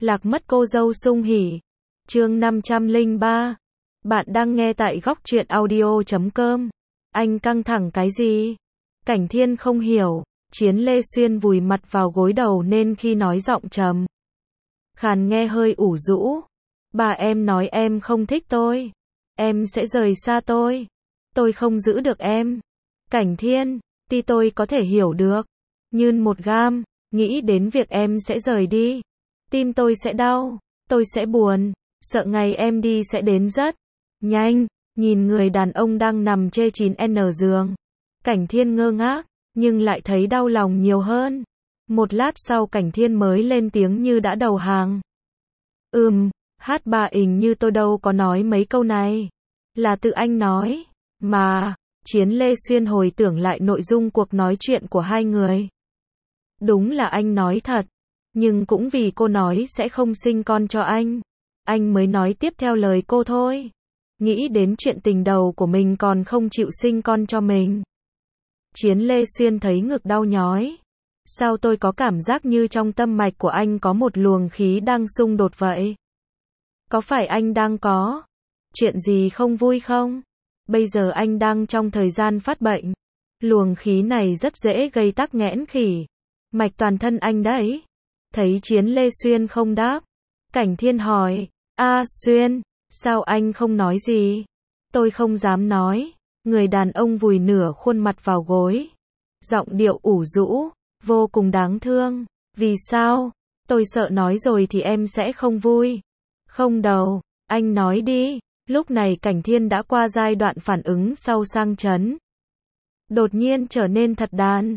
Lạc mất cô dâu sung hỉ. Chương 503. Bạn đang nghe tại góc truyện audio.com. Anh căng thẳng cái gì? Cảnh Thiên không hiểu. Chiến Lê Xuyên vùi mặt vào gối đầu nên khi nói giọng trầm khàn nghe hơi ủ rũ. Bà em nói em không thích tôi. Em sẽ rời xa tôi. Tôi không giữ được em. Cảnh Thiên, tuy tôi có thể hiểu được. Nhưng một gam, nghĩ đến việc em sẽ rời đi. Tim tôi sẽ đau, tôi sẽ buồn, sợ ngày em đi sẽ đến rất nhanh. Nhìn người đàn ông đang nằm chê 9N giường. Cảnh Thiên ngơ ngác, nhưng lại thấy đau lòng nhiều hơn. Một lát sau Cảnh Thiên mới lên tiếng như đã đầu hàng. Hát bà hình như tôi đâu có nói mấy câu này. Là tự anh nói. Mà, Chiến Lê Xuyên hồi tưởng lại nội dung cuộc nói chuyện của hai người. Đúng là anh nói thật. Nhưng cũng vì cô nói sẽ không sinh con cho anh mới nói tiếp theo lời cô thôi. Nghĩ đến chuyện tình đầu của mình còn không chịu sinh con cho mình. Chiến Lê Xuyên thấy ngực đau nhói. Sao tôi có cảm giác như trong tâm mạch của anh có một luồng khí đang xung đột vậy? Có phải anh đang có chuyện gì không vui không? Bây giờ anh đang trong thời gian phát bệnh. Luồng khí này rất dễ gây tắc nghẽn khỉ mạch toàn thân anh đấy. Thấy Chiến Lê Xuyên không đáp, Cảnh Thiên hỏi, Xuyên, sao anh không nói gì? Tôi không dám nói. Người đàn ông vùi nửa khuôn mặt vào gối. Giọng điệu ủ rũ, vô cùng đáng thương. Vì sao? Tôi sợ nói rồi thì em sẽ không vui. Không đâu, anh nói đi. Lúc này Cảnh Thiên đã qua giai đoạn phản ứng sau sang chấn. Đột nhiên trở nên thật đàn.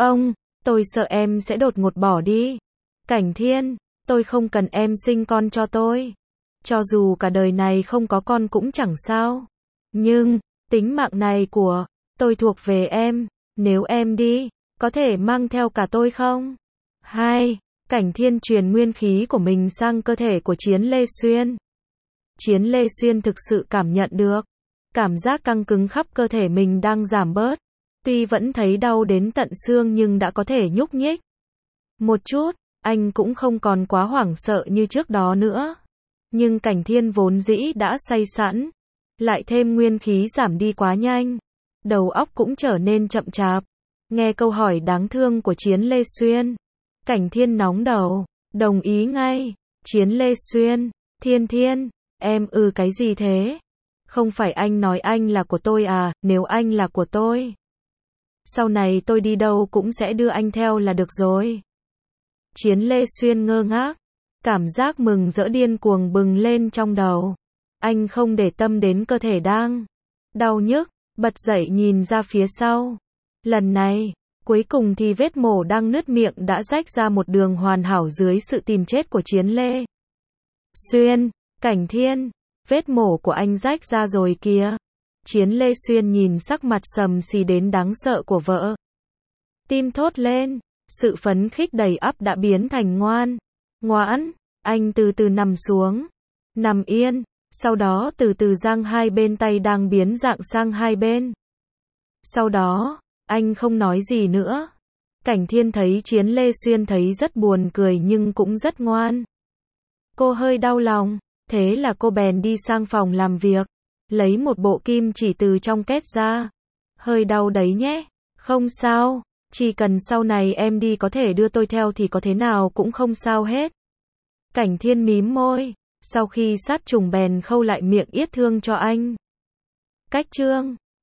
Tôi sợ em sẽ đột ngột bỏ đi. Cảnh Thiên, tôi không cần em sinh con cho tôi. Cho dù cả đời này không có con cũng chẳng sao. Nhưng, tính mạng này của tôi thuộc về em. Nếu em đi, có thể mang theo cả tôi không? Cảnh Thiên truyền nguyên khí của mình sang cơ thể của Chiến Lê Xuyên. Chiến Lê Xuyên thực sự cảm nhận được. Cảm giác căng cứng khắp cơ thể mình đang giảm bớt. Tuy vẫn thấy đau đến tận xương nhưng đã có thể nhúc nhích. Một chút, anh cũng không còn quá hoảng sợ như trước đó nữa. Nhưng Cảnh Thiên vốn dĩ đã say sẵn. Lại thêm nguyên khí giảm đi quá nhanh. Đầu óc cũng trở nên chậm chạp. Nghe câu hỏi đáng thương của Chiến Lê Xuyên. Cảnh Thiên nóng đầu. Đồng ý ngay. Chiến Lê Xuyên. Thiên, em cái gì thế? Không phải anh nói anh là của tôi à? Nếu anh là của tôi, sau này tôi đi đâu cũng sẽ đưa anh theo là được rồi. Chiến Lê Xuyên ngơ ngác. Cảm giác mừng rỡ điên cuồng bừng lên trong đầu. Anh không để tâm đến cơ thể đang đau nhức, bật dậy nhìn ra phía sau. Lần này, cuối cùng thì vết mổ đang nứt miệng đã rách ra một đường hoàn hảo dưới sự tìm chết của Chiến Lê Xuyên. Cảnh Thiên, vết mổ của anh rách ra rồi kìa. Chiến Lê Xuyên nhìn sắc mặt sầm xì đến đáng sợ của vợ. Tim thốt lên, sự phấn khích đầy ắp đã biến thành ngoãn. Anh từ từ nằm xuống, nằm yên, sau đó từ từ giang hai bên tay đang biến dạng sang hai bên. Sau đó, anh không nói gì nữa. Cảnh Thiên thấy Chiến Lê Xuyên thấy rất buồn cười nhưng cũng rất ngoan. Cô hơi đau lòng, thế là cô bèn đi sang phòng làm việc. Lấy một bộ kim chỉ từ trong két ra. Hơi đau đấy nhé. Không sao. Chỉ cần sau này em đi có thể đưa tôi theo thì có thế nào cũng không sao hết. Cảnh Thiên mím môi. Sau khi sát trùng bèn khâu lại miệng yết thương cho anh. Cách chương